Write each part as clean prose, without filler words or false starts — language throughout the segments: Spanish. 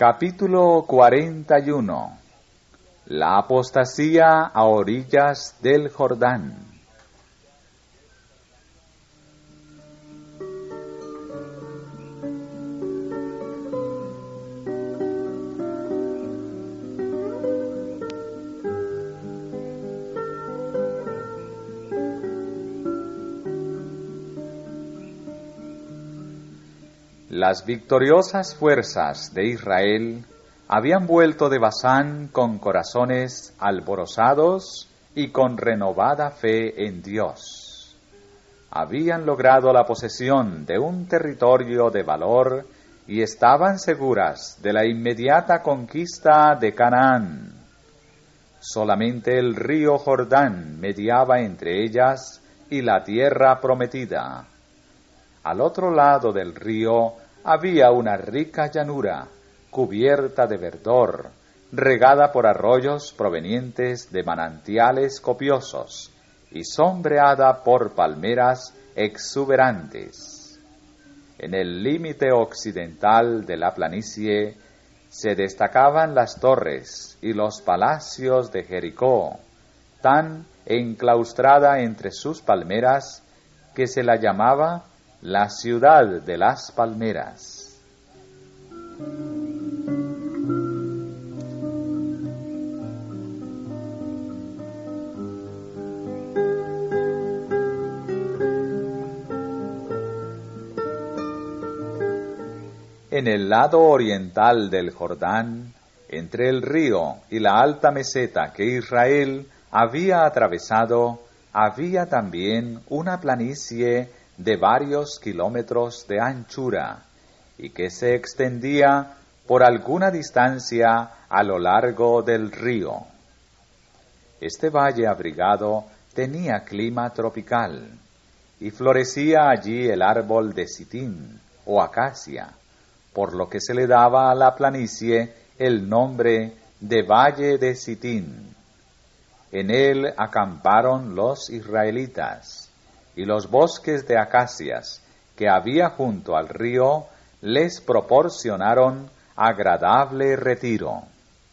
Capítulo 41. La apostasía a orillas del Jordán. Las victoriosas fuerzas de Israel habían vuelto de Basán con corazones alborozados y con renovada fe en Dios. Habían logrado la posesión de un territorio de valor y estaban seguras de la inmediata conquista de Canaán. Solamente el río Jordán mediaba entre ellas y la tierra prometida. Al otro lado del río había una rica llanura, cubierta de verdor, regada por arroyos provenientes de manantiales copiosos y sombreada por palmeras exuberantes. En el límite occidental de la planicie se destacaban las torres y los palacios de Jericó, tan enclaustrada entre sus palmeras que se la llamaba la ciudad de las palmeras. En el lado oriental del Jordán, entre el río y la alta meseta que Israel había atravesado, había también una planicie de varios kilómetros de anchura y que se extendía por alguna distancia a lo largo del río. Este valle abrigado tenía clima tropical y florecía allí el árbol de sitín o acacia, por lo que se le daba a la planicie el nombre de Valle de Sitín. En él acamparon los israelitas, y los bosques de acacias que había junto al río les proporcionaron agradable retiro.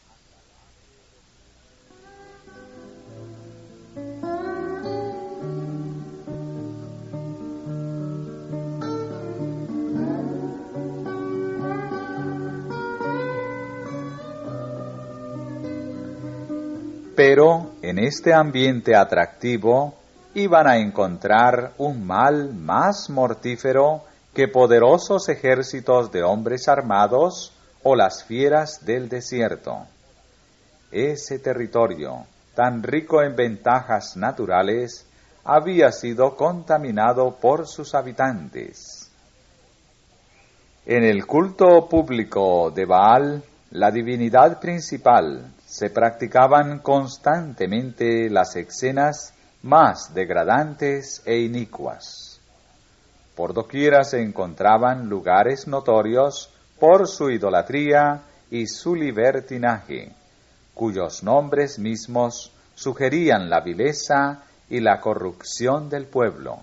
Pero en este ambiente atractivo iban a encontrar un mal más mortífero que poderosos ejércitos de hombres armados o las fieras del desierto. Ese territorio, tan rico en ventajas naturales, había sido contaminado por sus habitantes. En el culto público de Baal, la divinidad principal, se practicaban constantemente las escenas más degradantes e inicuas. Por doquiera se encontraban lugares notorios por su idolatría y su libertinaje, cuyos nombres mismos sugerían la vileza y la corrupción del pueblo.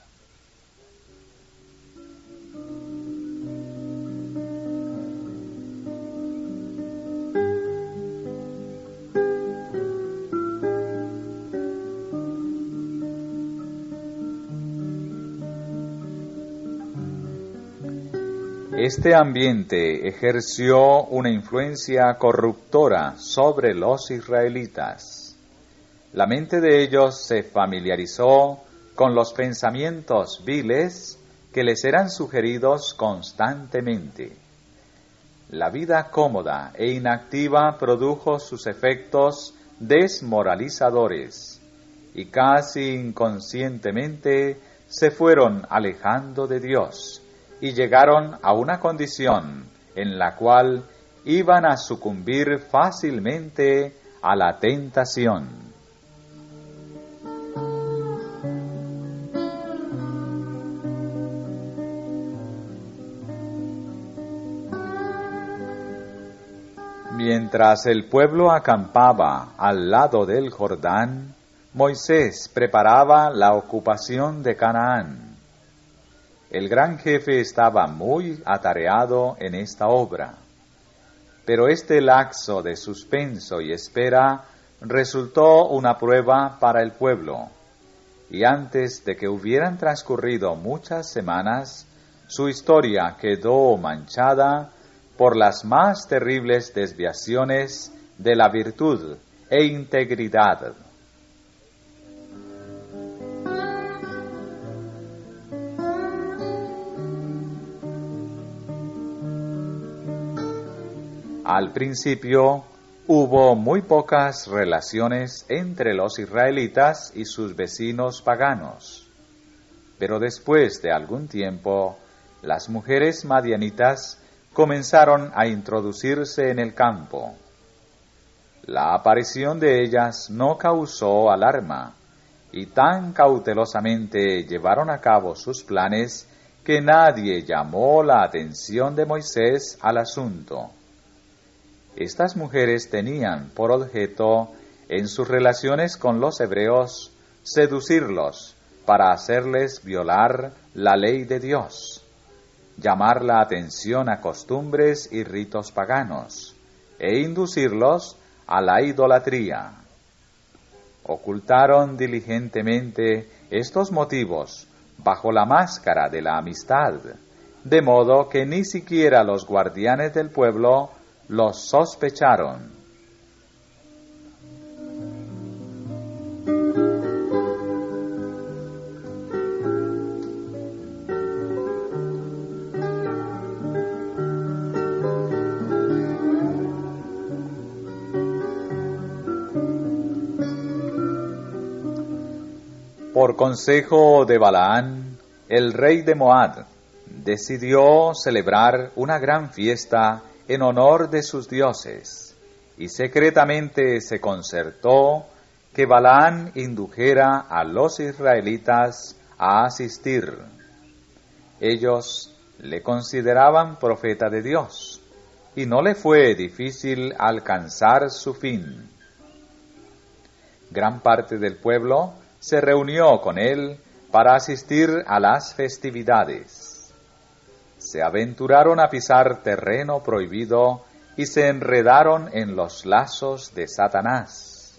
Este ambiente ejerció una influencia corruptora sobre los israelitas. La mente de ellos se familiarizó con los pensamientos viles que les eran sugeridos constantemente. La vida cómoda e inactiva produjo sus efectos desmoralizadores y casi inconscientemente se fueron alejando de Dios y llegaron a una condición en la cual iban a sucumbir fácilmente a la tentación. Mientras el pueblo acampaba al lado del Jordán, Moisés preparaba la ocupación de Canaán. El gran jefe estaba muy atareado en esta obra. Pero este lapso de suspenso y espera resultó una prueba para el pueblo, y antes de que hubieran transcurrido muchas semanas, su historia quedó manchada por las más terribles desviaciones de la virtud e integridad. Al principio hubo muy pocas relaciones entre los israelitas y sus vecinos paganos, pero después de algún tiempo, las mujeres madianitas comenzaron a introducirse en el campo. La aparición de ellas no causó alarma, y tan cautelosamente llevaron a cabo sus planes que nadie llamó la atención de Moisés al asunto. Estas mujeres tenían por objeto, en sus relaciones con los hebreos, seducirlos para hacerles violar la ley de Dios, llamar la atención a costumbres y ritos paganos, e inducirlos a la idolatría. Ocultaron diligentemente estos motivos bajo la máscara de la amistad, de modo que ni siquiera los guardianes del pueblo los sospecharon. Por consejo de Balaán, el rey de Moab decidió celebrar una gran fiesta en honor de sus dioses, y secretamente se concertó que Balaán indujera a los israelitas a asistir. Ellos le consideraban profeta de Dios, y no le fue difícil alcanzar su fin. Gran parte del pueblo se reunió con él para asistir a las festividades. Se aventuraron a pisar terreno prohibido y se enredaron en los lazos de Satanás.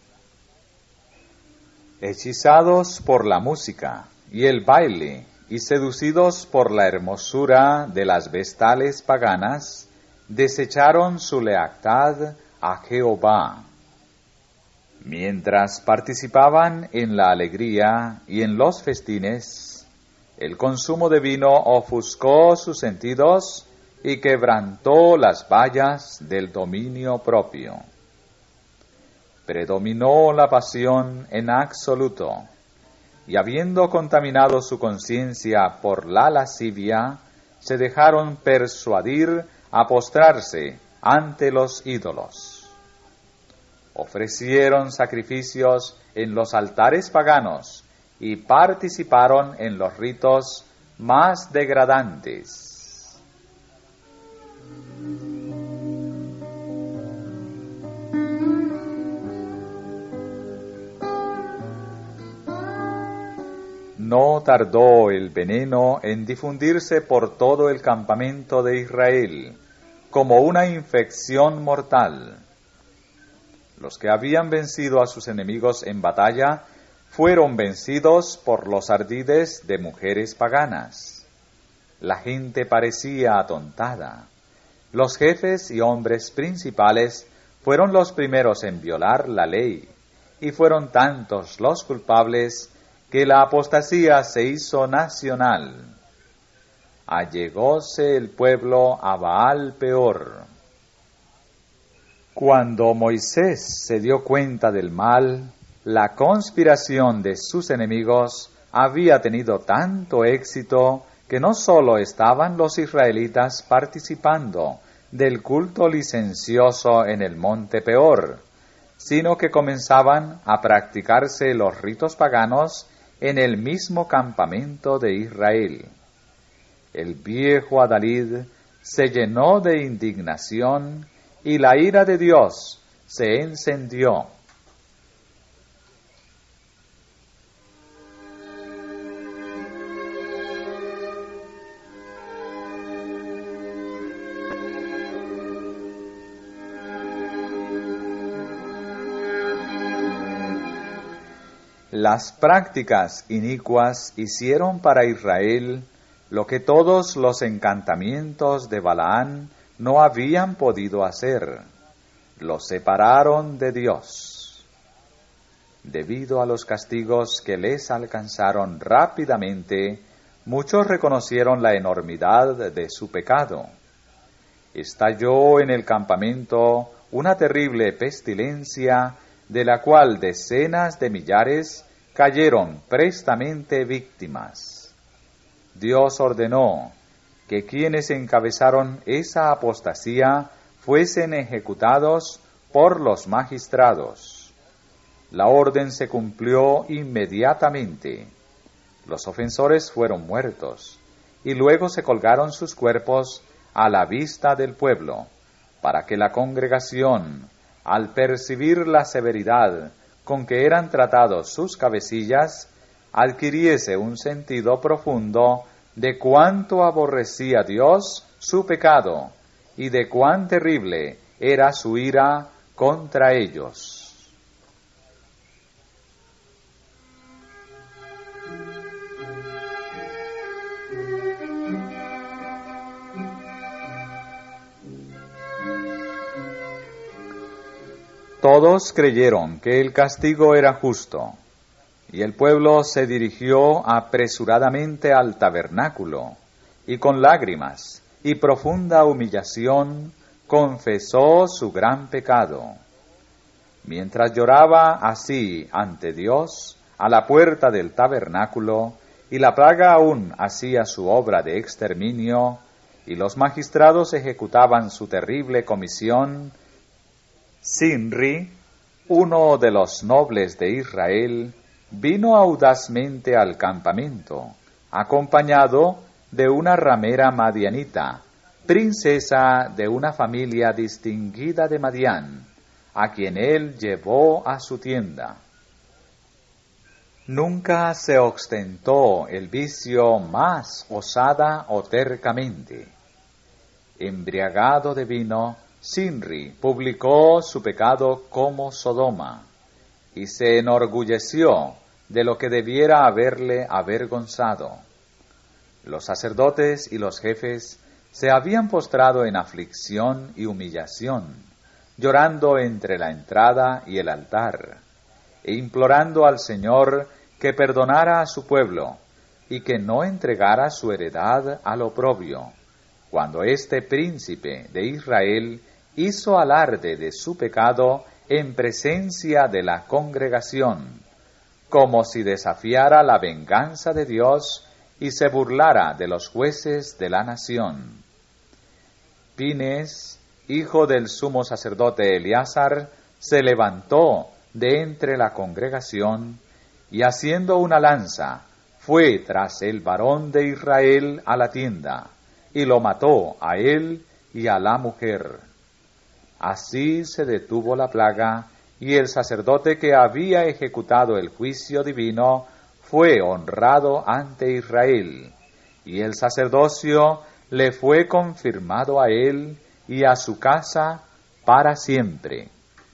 Hechizados por la música y el baile y seducidos por la hermosura de las vestales paganas, desecharon su lealtad a Jehová. Mientras participaban en la alegría y en los festines, el consumo de vino ofuscó sus sentidos y quebrantó las vallas del dominio propio. Predominó la pasión en absoluto, y habiendo contaminado su conciencia por la lascivia, se dejaron persuadir a postrarse ante los ídolos. Ofrecieron sacrificios en los altares paganos y participaron en los ritos más degradantes. No tardó el veneno en difundirse por todo el campamento de Israel, como una infección mortal. Los que habían vencido a sus enemigos en batalla fueron vencidos por los ardides de mujeres paganas. La gente parecía atontada. Los jefes y hombres principales fueron los primeros en violar la ley, y fueron tantos los culpables que la apostasía se hizo nacional. Allegóse el pueblo a Baal Peor. Cuando Moisés se dio cuenta del mal, la conspiración de sus enemigos había tenido tanto éxito que no sólo estaban los israelitas participando del culto licencioso en el monte Peor, sino que comenzaban a practicarse los ritos paganos en el mismo campamento de Israel. El viejo adalid se llenó de indignación y la ira de Dios se encendió. Las prácticas inicuas hicieron para Israel lo que todos los encantamientos de Balaán no habían podido hacer. Los separaron de Dios. Debido a los castigos que les alcanzaron rápidamente, muchos reconocieron la enormidad de su pecado. Estalló en el campamento una terrible pestilencia, de la cual decenas de millares cayeron prestamente víctimas. Dios ordenó que quienes encabezaron esa apostasía fuesen ejecutados por los magistrados. La orden se cumplió inmediatamente. Los ofensores fueron muertos, y luego se colgaron sus cuerpos a la vista del pueblo, para que la congregación, al percibir la severidad con que eran tratados sus cabecillas, adquiriese un sentido profundo de cuánto aborrecía Dios su pecado y de cuán terrible era su ira contra ellos. Todos creyeron que el castigo era justo, y el pueblo se dirigió apresuradamente al tabernáculo, y con lágrimas y profunda humillación confesó su gran pecado. Mientras lloraba así ante Dios a la puerta del tabernáculo, y la plaga aún hacía su obra de exterminio, y los magistrados ejecutaban su terrible comisión, Sinri, uno de los nobles de Israel, vino audazmente al campamento, acompañado de una ramera madianita, princesa de una familia distinguida de Madián, a quien él llevó a su tienda. Nunca se ostentó el vicio más osada o tercamente. Embriagado de vino, Sinri publicó su pecado como Sodoma, y se enorgulleció de lo que debiera haberle avergonzado. Los sacerdotes y los jefes se habían postrado en aflicción y humillación, llorando entre la entrada y el altar, e implorando al Señor que perdonara a su pueblo y que no entregara su heredad al oprobio, cuando este príncipe de Israel hizo alarde de su pecado en presencia de la congregación, como si desafiara la venganza de Dios y se burlara de los jueces de la nación. Pines, hijo del sumo sacerdote Eleazar, se levantó de entre la congregación y, haciendo una lanza, fue tras el varón de Israel a la tienda y lo mató a él y a la mujer. Así se detuvo la plaga, y el sacerdote que había ejecutado el juicio divino fue honrado ante Israel, y el sacerdocio le fue confirmado a él y a su casa para siempre.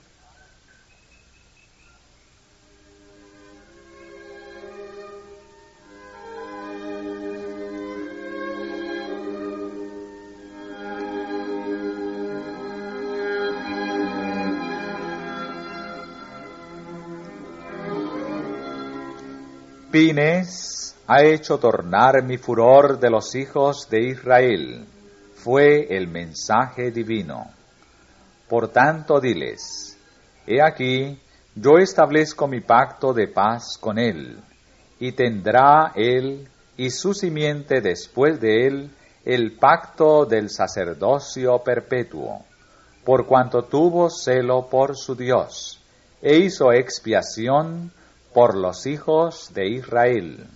Pines ha hecho tornar mi furor de los hijos de Israel, fue el mensaje divino. Por tanto diles, he aquí, yo establezco mi pacto de paz con él, y tendrá él y su simiente después de él el pacto del sacerdocio perpetuo, por cuanto tuvo celo por su Dios, e hizo expiación por los hijos de Israel.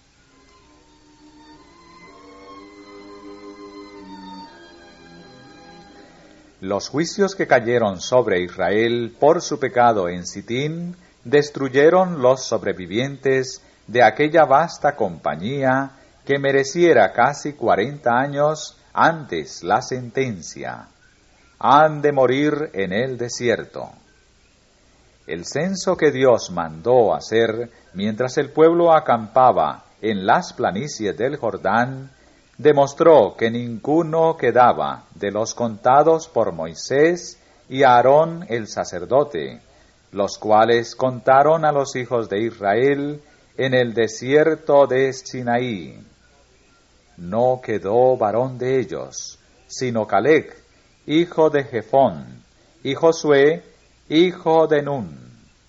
Los juicios que cayeron sobre Israel por su pecado en Sitín destruyeron los sobrevivientes de aquella vasta compañía que mereciera casi 40 años antes la sentencia. Han de morir en el desierto. El censo que Dios mandó hacer mientras el pueblo acampaba en las planicies del Jordán demostró que ninguno quedaba de los contados por Moisés y Aarón el sacerdote, los cuales contaron a los hijos de Israel en el desierto de Sinaí. No quedó varón de ellos, sino Caleb, hijo de Jefón, y Josué, hijo de Nun.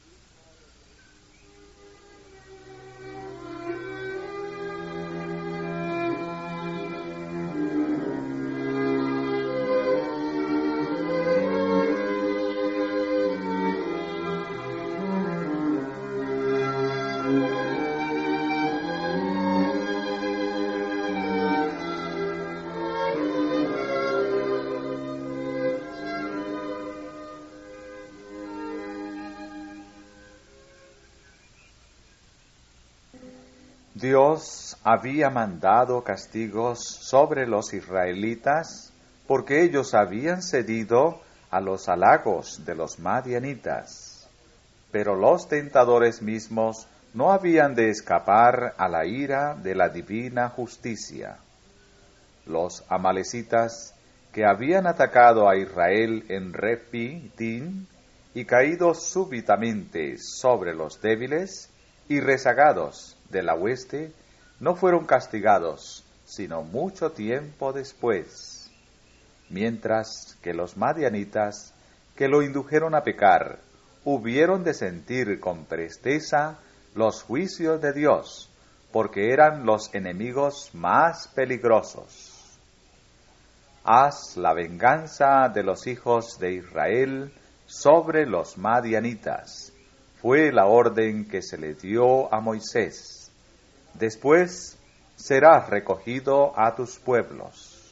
Dios había mandado castigos sobre los israelitas porque ellos habían cedido a los halagos de los madianitas. Pero los tentadores mismos no habían de escapar a la ira de la divina justicia. Los amalecitas, que habían atacado a Israel en Refidim y caído súbitamente sobre los débiles y rezagados de la hueste, no fueron castigados, sino mucho tiempo después, mientras que los madianitas, que lo indujeron a pecar, hubieron de sentir con presteza los juicios de Dios, porque eran los enemigos más peligrosos. Haz la venganza de los hijos de Israel sobre los madianitas, fue la orden que se le dio a Moisés. Después serás recogido a tus pueblos.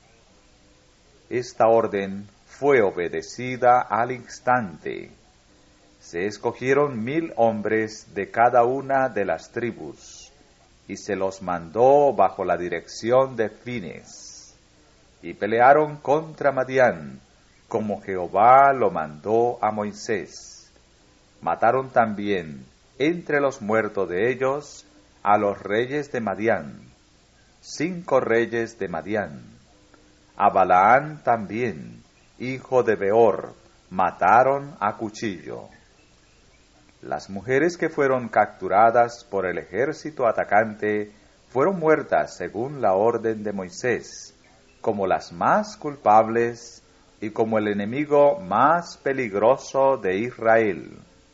Esta orden fue obedecida al instante. Se escogieron 1000 hombres de cada una de las tribus, y se los mandó bajo la dirección de Fines, y pelearon contra Madián, como Jehová lo mandó a Moisés. Mataron también entre los muertos de ellos a los reyes de Madián, 5 reyes de Madián. A Balaán también, hijo de Beor, mataron a cuchillo. Las mujeres que fueron capturadas por el ejército atacante fueron muertas según la orden de Moisés, como las más culpables y como el enemigo más peligroso de Israel.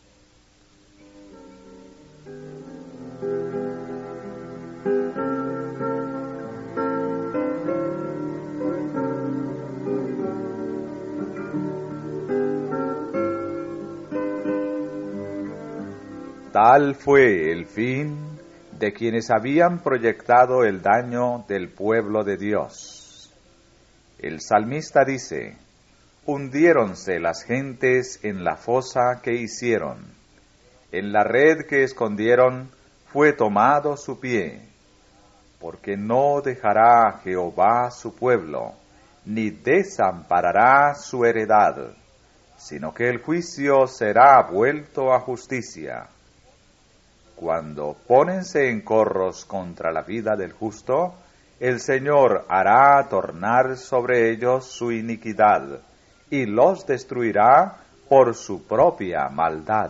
Tal fue el fin de quienes habían proyectado el daño del pueblo de Dios. El salmista dice: hundiéronse las gentes en la fosa que hicieron, en la red que escondieron fue tomado su pie, porque no dejará Jehová su pueblo, ni desamparará su heredad, sino que el juicio será vuelto a justicia. Cuando pónense en corros contra la vida del justo, el Señor hará tornar sobre ellos su iniquidad, y los destruirá por su propia maldad.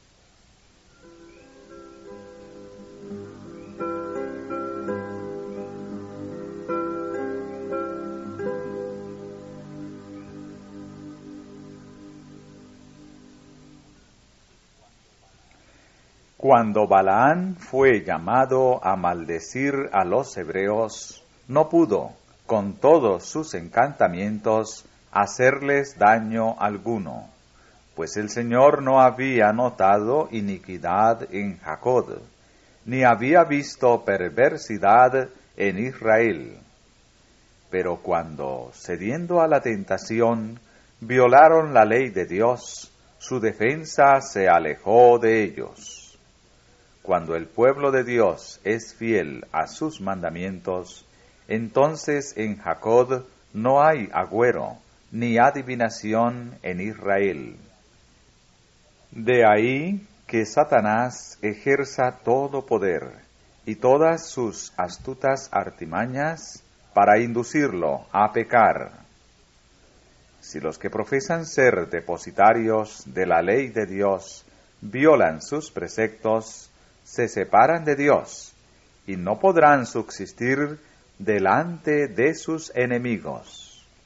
Cuando Balaán fue llamado a maldecir a los hebreos, no pudo, con todos sus encantamientos, hacerles daño alguno, pues el Señor no había notado iniquidad en Jacob, ni había visto perversidad en Israel. Pero cuando, cediendo a la tentación, violaron la ley de Dios, su defensa se alejó de ellos. Cuando el pueblo de Dios es fiel a sus mandamientos, entonces en Jacob no hay agüero, ni adivinación en Israel. De ahí que Satanás ejerza todo poder y todas sus astutas artimañas para inducirlo a pecar. Si los que profesan ser depositarios de la ley de Dios violan sus preceptos, se separan de Dios y no podrán subsistir delante de sus enemigos.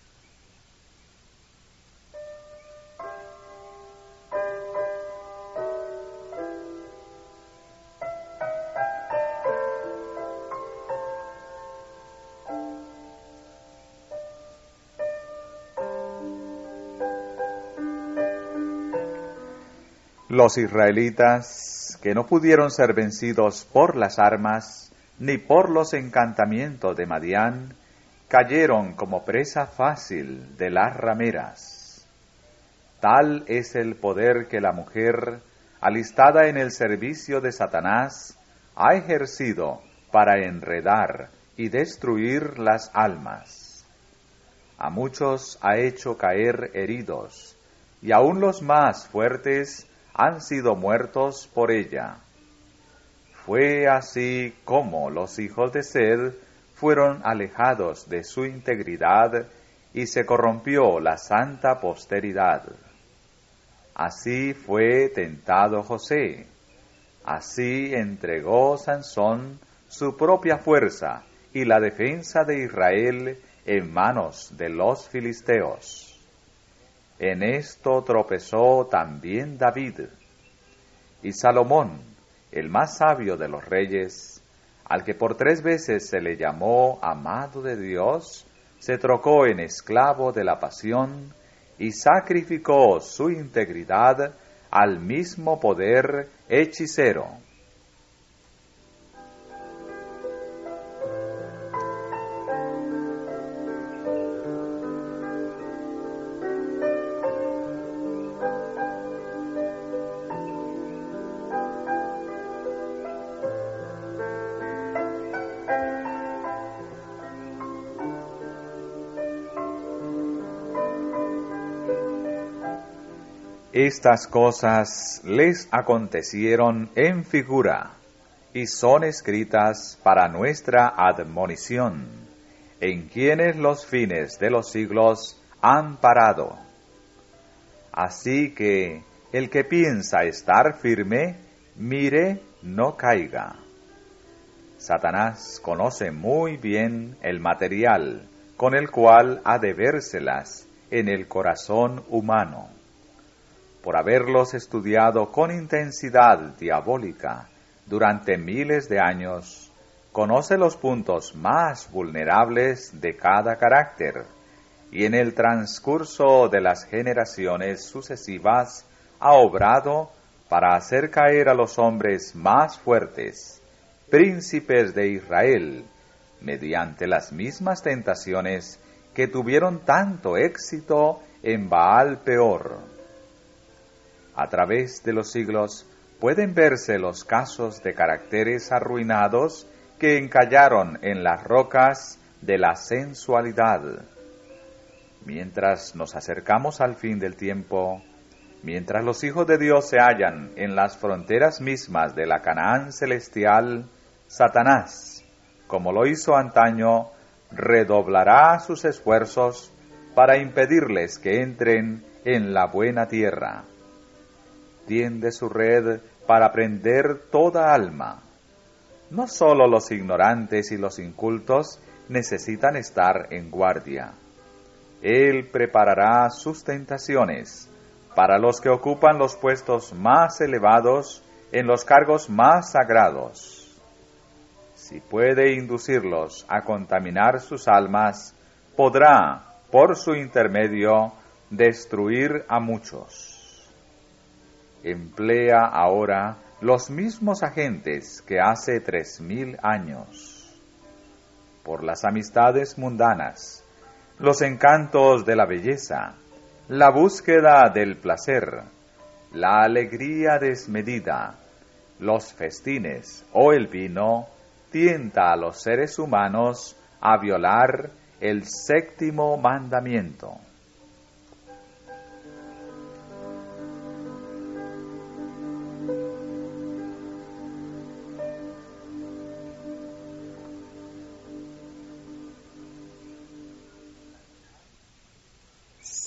Los israelitas, que no pudieron ser vencidos por las armas, ni por los encantamientos de Madián, cayeron como presa fácil de las rameras. Tal es el poder que la mujer, alistada en el servicio de Satanás, ha ejercido para enredar y destruir las almas. A muchos ha hecho caer heridos, y aun los más fuertes han sido muertos por ella. Fue así como los hijos de Sed fueron alejados de su integridad y se corrompió la santa posteridad. Así fue tentado José. Así entregó Sansón su propia fuerza y la defensa de Israel en manos de los filisteos. En esto tropezó también David. Y Salomón, el más sabio de los reyes, al que por 3 veces se le llamó amado de Dios, se trocó en esclavo de la pasión y sacrificó su integridad al mismo poder hechicero. Estas cosas les acontecieron en figura, y son escritas para nuestra admonición, en quienes los fines de los siglos han parado. Así que el que piensa estar firme, mire, no caiga. Satanás conoce muy bien el material con el cual ha de vérselas en el corazón humano. Por haberlos estudiado con intensidad diabólica durante miles de años, conoce los puntos más vulnerables de cada carácter, y en el transcurso de las generaciones sucesivas ha obrado para hacer caer a los hombres más fuertes, príncipes de Israel, mediante las mismas tentaciones que tuvieron tanto éxito en Baal Peor. A través de los siglos pueden verse los casos de caracteres arruinados que encallaron en las rocas de la sensualidad. Mientras nos acercamos al fin del tiempo, mientras los hijos de Dios se hallan en las fronteras mismas de la Canaán celestial, Satanás, como lo hizo antaño, redoblará sus esfuerzos para impedirles que entren en la buena tierra. Tiende su red para prender toda alma. No solo los ignorantes y los incultos necesitan estar en guardia. Él preparará sus tentaciones para los que ocupan los puestos más elevados en los cargos más sagrados. Si puede inducirlos a contaminar sus almas, podrá, por su intermedio, destruir a muchos. Emplea ahora los mismos agentes que hace 3000 años. Por las amistades mundanas, los encantos de la belleza, la búsqueda del placer, la alegría desmedida, los festines o el vino, tienta a los seres humanos a violar el 7º mandamiento.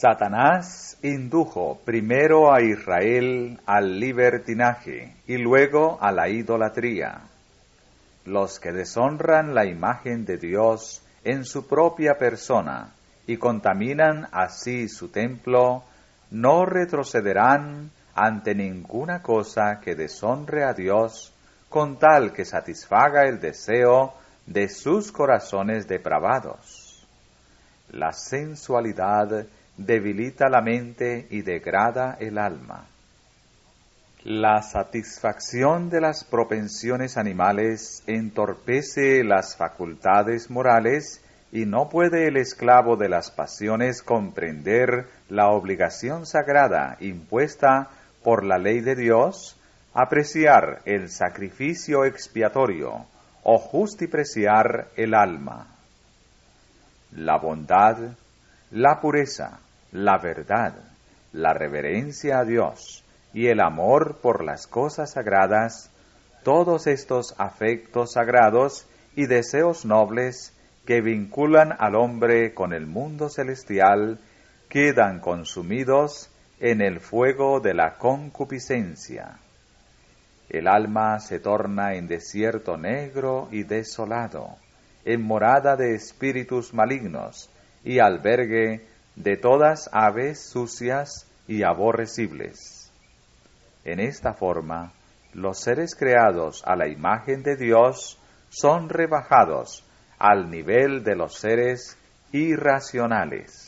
Satanás indujo primero a Israel al libertinaje y luego a la idolatría. Los que deshonran la imagen de Dios en su propia persona y contaminan así su templo, no retrocederán ante ninguna cosa que deshonre a Dios, con tal que satisfaga el deseo de sus corazones depravados. La sensualidad debilita la mente y degrada el alma. La satisfacción de las propensiones animales entorpece las facultades morales y no puede el esclavo de las pasiones comprender la obligación sagrada impuesta por la ley de Dios, apreciar el sacrificio expiatorio o justipreciar el alma. La bondad, la pureza, la verdad, la reverencia a Dios y el amor por las cosas sagradas, todos estos afectos sagrados y deseos nobles que vinculan al hombre con el mundo celestial, quedan consumidos en el fuego de la concupiscencia. El alma se torna en desierto negro y desolado, en morada de espíritus malignos y albergue de todas aves sucias y aborrecibles. En esta forma, los seres creados a la imagen de Dios son rebajados al nivel de los seres irracionales.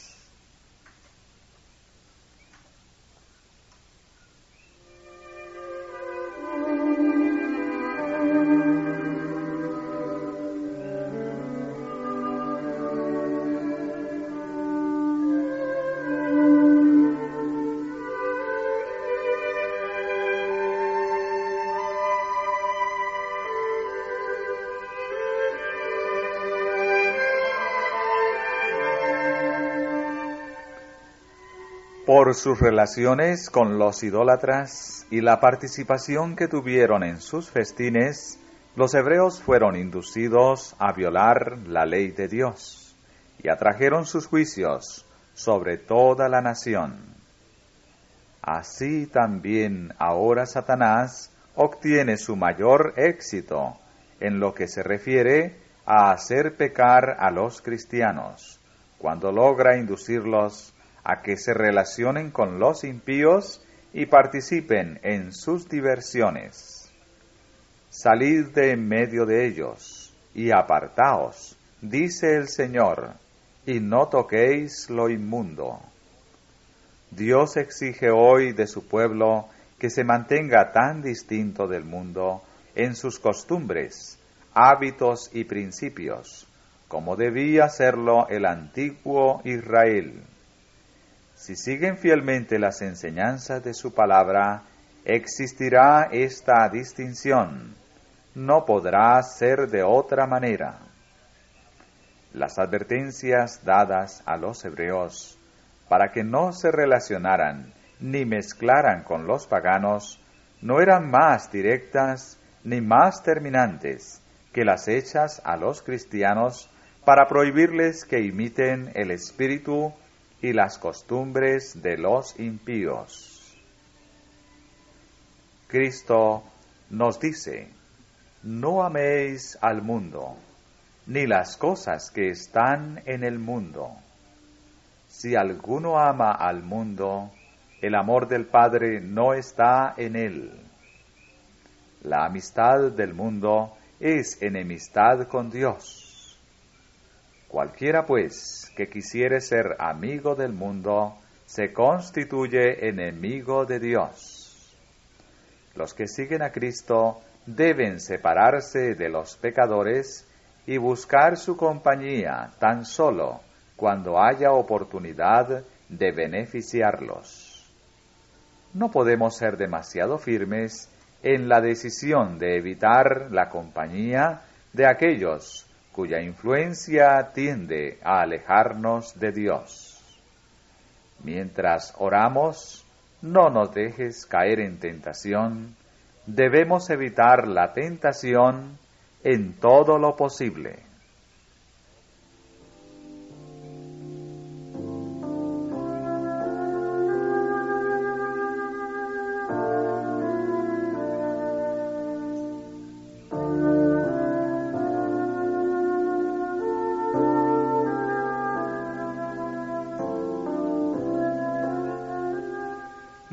Por sus relaciones con los idólatras y la participación que tuvieron en sus festines, los hebreos fueron inducidos a violar la ley de Dios y atrajeron sus juicios sobre toda la nación. Así también ahora Satanás obtiene su mayor éxito en lo que se refiere a hacer pecar a los cristianos, cuando logra inducirlos a que se relacionen con los impíos y participen en sus diversiones. Salid de en medio de ellos y apartaos, dice el Señor, y no toquéis lo inmundo. Dios exige hoy de su pueblo que se mantenga tan distinto del mundo en sus costumbres, hábitos y principios, como debía hacerlo el antiguo Israel. Si siguen fielmente las enseñanzas de su palabra, existirá esta distinción. No podrá ser de otra manera. Las advertencias dadas a los hebreos para que no se relacionaran ni mezclaran con los paganos no eran más directas ni más terminantes que las hechas a los cristianos para prohibirles que imiten el espíritu y las costumbres de los impíos. Cristo nos dice: no améis al mundo, ni las cosas que están en el mundo. Si alguno ama al mundo, el amor del Padre no está en él. La amistad del mundo es enemistad con Dios. Cualquiera, pues, que quisiere ser amigo del mundo, se constituye enemigo de Dios. Los que siguen a Cristo deben separarse de los pecadores y buscar su compañía tan solo cuando haya oportunidad de beneficiarlos. No podemos ser demasiado firmes en la decisión de evitar la compañía de aquellos cuya influencia tiende a alejarnos de Dios. Mientras oramos, no nos dejes caer en tentación. Debemos evitar la tentación en todo lo posible.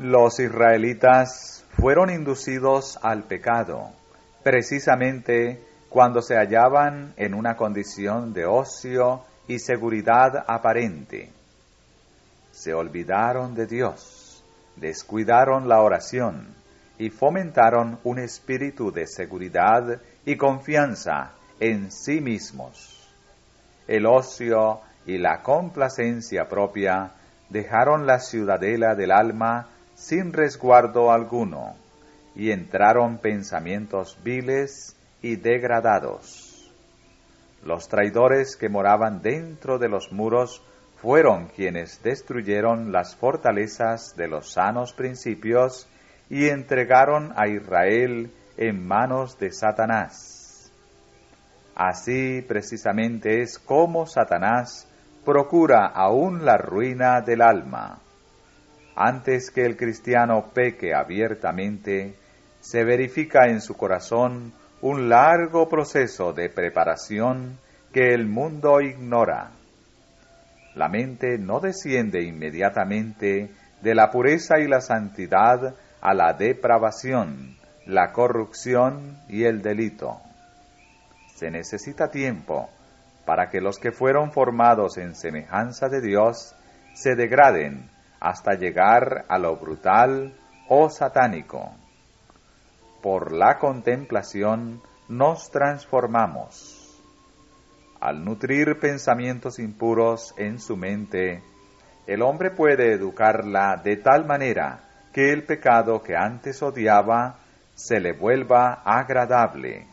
Los israelitas fueron inducidos al pecado, precisamente cuando se hallaban en una condición de ocio y seguridad aparente. Se olvidaron de Dios, descuidaron la oración y fomentaron un espíritu de seguridad y confianza en sí mismos. El ocio y la complacencia propia dejaron la ciudadela del alma sin resguardo alguno, y entraron pensamientos viles y degradados. Los traidores que moraban dentro de los muros fueron quienes destruyeron las fortalezas de los sanos principios y entregaron a Israel en manos de Satanás. Así precisamente es como Satanás procura aún la ruina del alma. Antes que el cristiano peque abiertamente, se verifica en su corazón un largo proceso de preparación que el mundo ignora. La mente no desciende inmediatamente de la pureza y la santidad a la depravación, la corrupción y el delito. Se necesita tiempo para que los que fueron formados en semejanza de Dios se degraden hasta llegar a lo brutal o satánico. Por la contemplación nos transformamos. Al nutrir pensamientos impuros en su mente, el hombre puede educarla de tal manera que el pecado que antes odiaba se le vuelva agradable.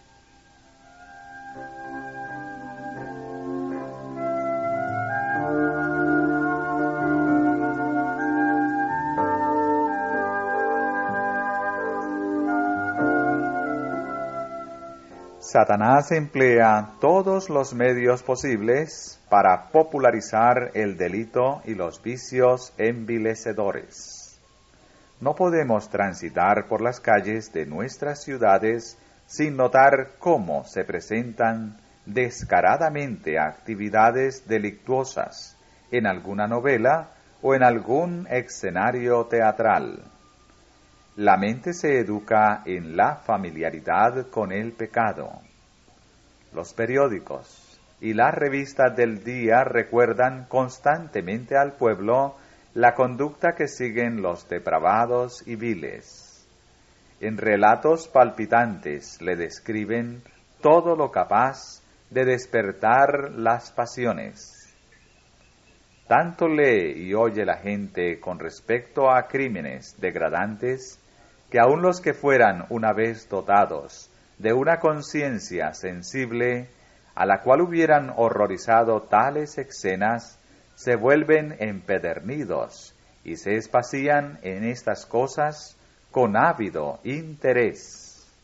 Satanás emplea todos los medios posibles para popularizar el delito y los vicios envilecedores. No podemos transitar por las calles de nuestras ciudades sin notar cómo se presentan descaradamente actividades delictuosas en alguna novela o en algún escenario teatral. La mente se educa en la familiaridad con el pecado. Los periódicos y las revistas del día recuerdan constantemente al pueblo la conducta que siguen los depravados y viles. En relatos palpitantes le describen todo lo capaz de despertar las pasiones. Tanto lee y oye la gente con respecto a crímenes degradantes, que aun los que fueran una vez dotados de una conciencia sensible, a la cual hubieran horrorizado tales escenas, se vuelven empedernidos y se espacían en estas cosas con ávido interés.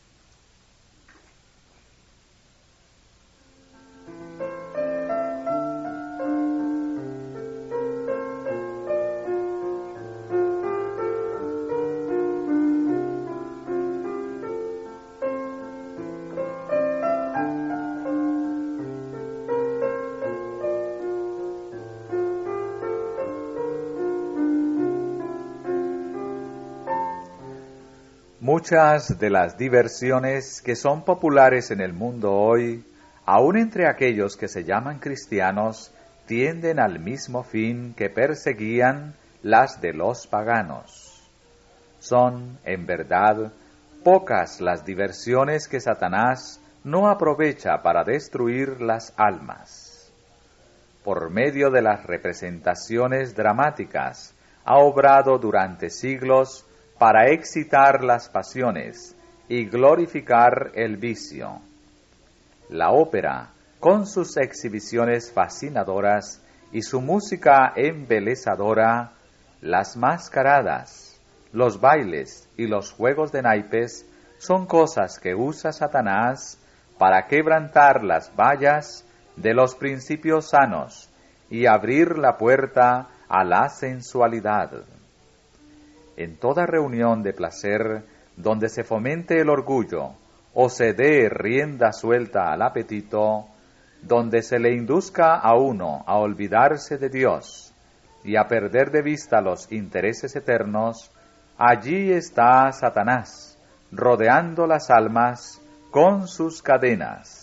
Muchas de las diversiones que son populares en el mundo hoy, aun entre aquellos que se llaman cristianos, tienden al mismo fin que perseguían las de los paganos. Son, en verdad, pocas las diversiones que Satanás no aprovecha para destruir las almas. Por medio de las representaciones dramáticas, ha obrado durante siglos para excitar las pasiones y glorificar el vicio. La ópera, con sus exhibiciones fascinadoras y su música embelezadora, las mascaradas, los bailes y los juegos de naipes son cosas que usa Satanás para quebrantar las vallas de los principios sanos y abrir la puerta a la sensualidad. En toda reunión de placer donde se fomente el orgullo o se dé rienda suelta al apetito, donde se le induzca a uno a olvidarse de Dios y a perder de vista los intereses eternos, allí está Satanás, rodeando las almas con sus cadenas.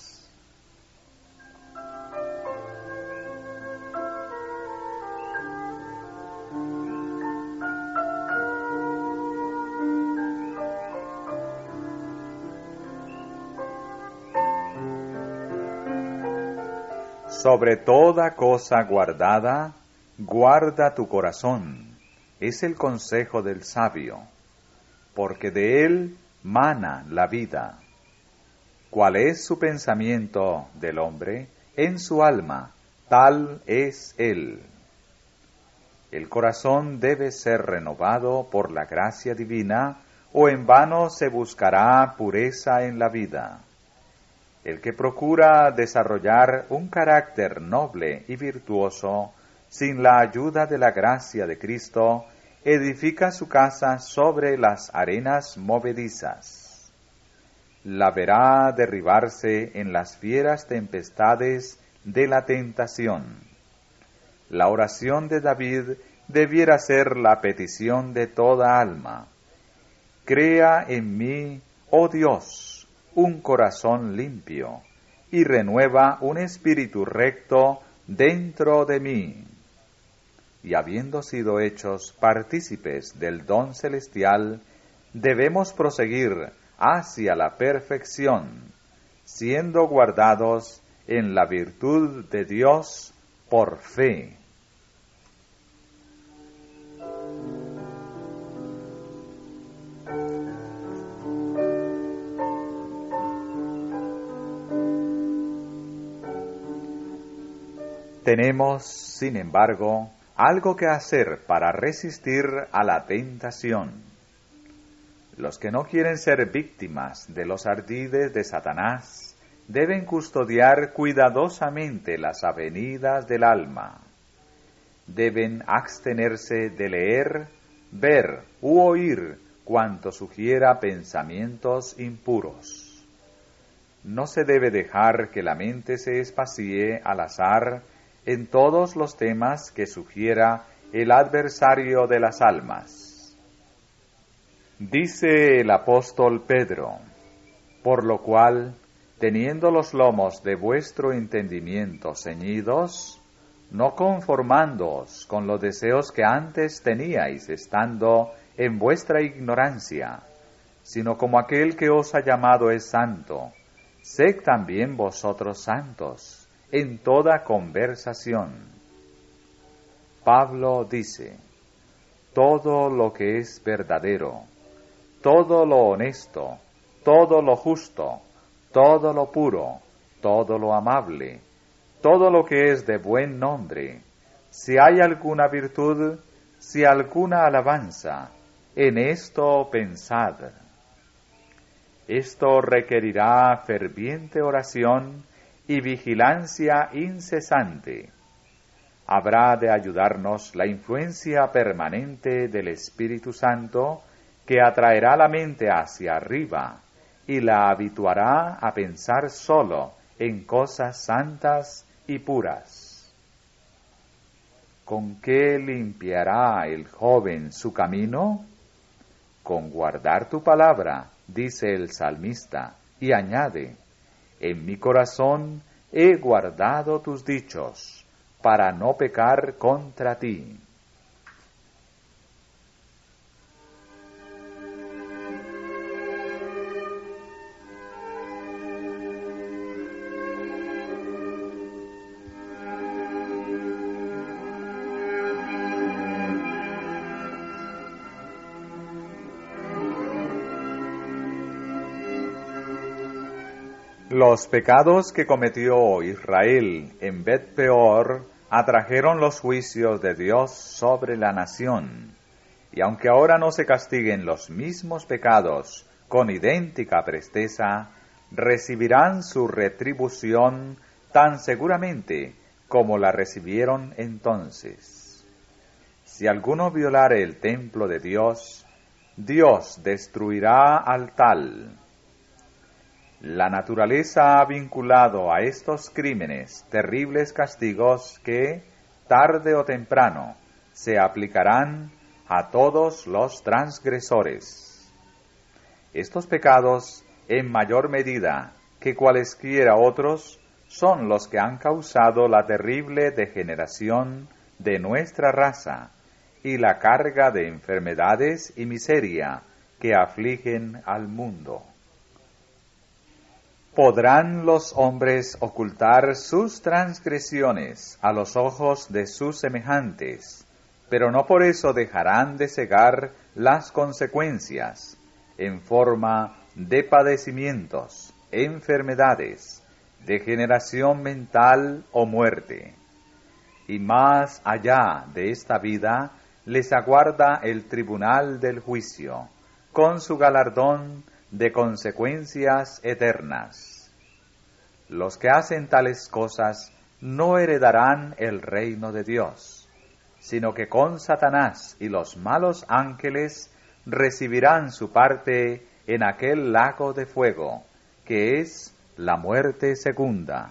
Sobre toda cosa guardada, guarda tu corazón, es el consejo del sabio, porque de él mana la vida. ¿Cuál es su pensamiento del hombre? En su alma, tal es él. El corazón debe ser renovado por la gracia divina, o en vano se buscará pureza en la vida. El que procura desarrollar un carácter noble y virtuoso, sin la ayuda de la gracia de Cristo, edifica su casa sobre las arenas movedizas. La verá derribarse en las fieras tempestades de la tentación. La oración de David debiera ser la petición de toda alma. Crea en mí, oh Dios, un corazón limpio, y renueva un espíritu recto dentro de mí. Y habiendo sido hechos partícipes del don celestial, debemos proseguir hacia la perfección, siendo guardados en la virtud de Dios por fe. Tenemos, sin embargo, algo que hacer para resistir a la tentación. Los que no quieren ser víctimas de los ardides de Satanás deben custodiar cuidadosamente las avenidas del alma. Deben abstenerse de leer, ver u oír cuanto sugiera pensamientos impuros. No se debe dejar que la mente se espacíe al azar en todos los temas que sugiera el adversario de las almas. Dice el apóstol Pedro: por lo cual, teniendo los lomos de vuestro entendimiento ceñidos, no conformándoos con los deseos que antes teníais estando en vuestra ignorancia, sino como aquel que os ha llamado es santo, sed también vosotros santos en toda conversación. Pablo dice: todo lo que es verdadero, todo lo honesto, todo lo justo, todo lo puro, todo lo amable, todo lo que es de buen nombre, si hay alguna virtud, si alguna alabanza, en esto pensad. Esto requerirá ferviente oración y vigilancia incesante. Habrá de ayudarnos la influencia permanente del Espíritu Santo, que atraerá la mente hacia arriba y la habituará a pensar solo en cosas santas y puras. ¿Con qué limpiará el joven su camino? Con guardar tu palabra, dice el salmista, y añade: en mi corazón he guardado tus dichos, para no pecar contra ti. Los pecados que cometió Israel en Bet-peor atrajeron los juicios de Dios sobre la nación, y aunque ahora no se castiguen los mismos pecados con idéntica presteza, recibirán su retribución tan seguramente como la recibieron entonces. Si alguno violare el templo de Dios, Dios destruirá al tal. La naturaleza ha vinculado a estos crímenes terribles castigos que, tarde o temprano, se aplicarán a todos los transgresores. Estos pecados, en mayor medida que cualesquiera otros, son los que han causado la terrible degeneración de nuestra raza y la carga de enfermedades y miseria que afligen al mundo. ¿Podrán los hombres ocultar sus transgresiones a los ojos de sus semejantes? Pero no por eso dejarán de cegar las consecuencias en forma de padecimientos, enfermedades, degeneración mental o muerte. Y más allá de esta vida les aguarda el tribunal del juicio, con su galardón de consecuencias eternas. Los que hacen tales cosas no heredarán el reino de Dios, sino que con Satanás y los malos ángeles recibirán su parte en aquel lago de fuego, que es la muerte segunda.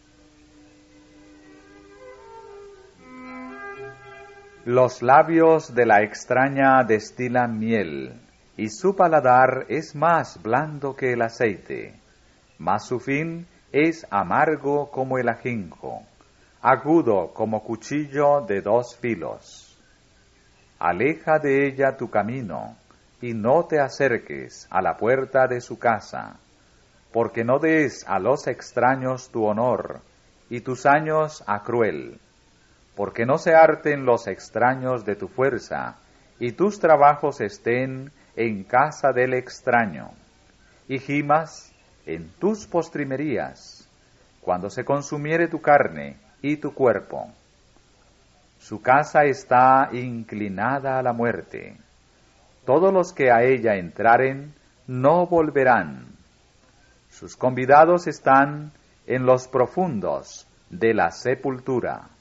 Los labios de la extraña destilan miel, y su paladar es más blando que el aceite, mas su fin es amargo como el ajenjo, agudo como cuchillo de 2 filos. Aleja de ella tu camino, y no te acerques a la puerta de su casa, porque no des a los extraños tu honor, y tus años a cruel, porque no se harten los extraños de tu fuerza, y tus trabajos estén en casa del extraño, y gimas en tus postrimerías, cuando se consumiere tu carne y tu cuerpo. Su casa está inclinada a la muerte. Todos los que a ella entraren no volverán. Sus convidados están en los profundos de la sepultura.